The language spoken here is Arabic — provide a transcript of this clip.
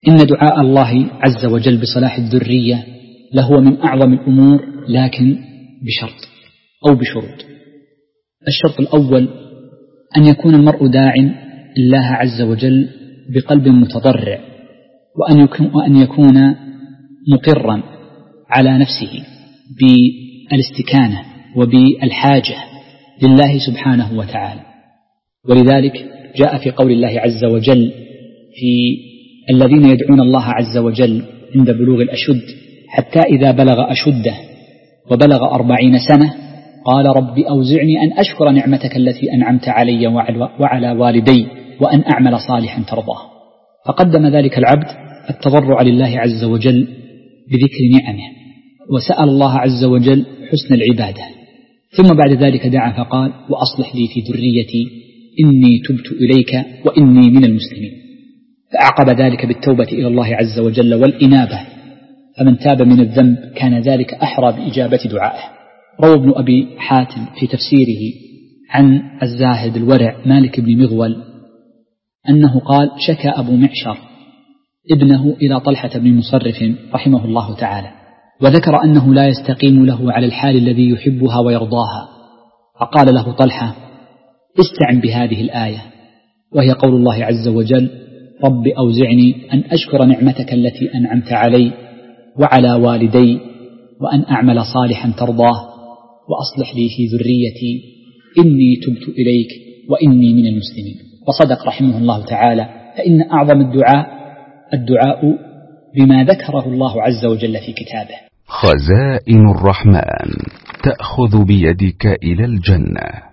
إن دعاء الله عز وجل بصلاح الذرية لهو من أعظم الأمور، لكن بشرط أو بشروط. الشرط الأول أن يكون المرء داع الله عز وجل بقلب متضرع، وأن يكون مقرا على نفسه بالاستكانة وبالحاجة لله سبحانه وتعالى. ولذلك جاء في قول الله عز وجل في الذين يدعون الله عز وجل عند بلوغ الأشد حتى إذا بلغ أشده وبلغ 40 سنة قال رب أوزعني أن أشكر نعمتك التي أنعمت علي وعلى والدي وأن أعمل صالحا ترضاه. فقدم ذلك العبد التضرع لله عز وجل بذكر نعمه، وسأل الله عز وجل حسن العبادة، ثم بعد ذلك دعا فقال وأصلح لي في ذريتي إني تبت إليك وإني من المسلمين، فأعقب ذلك بالتوبة إلى الله عز وجل والإنابة، فمن تاب من الذنب كان ذلك أحرى بإجابة دعائه. روى ابن أبي حاتم في تفسيره عن الزاهد الورع مالك بن مغول أنه قال شكى أبو معشر ابنه إلى طلحة بن مصرف رحمه الله تعالى، وذكر أنه لا يستقيم له على الحال الذي يحبها ويرضاها، فقال له طلحة استعن بهذه الآية، وهي قول الله عز وجل رب أوزعني أن أشكر نعمتك التي أنعمت علي وعلى والدي وأن أعمل صالحا ترضاه وأصلح لي في ذريتي إني تبت إليك وإني من المسلمين. وصدق رحمه الله تعالى، فإن أعظم الدعاء بما ذكره الله عز وجل في كتابه. خزائن الرحمن تأخذ بيدك إلى الجنة.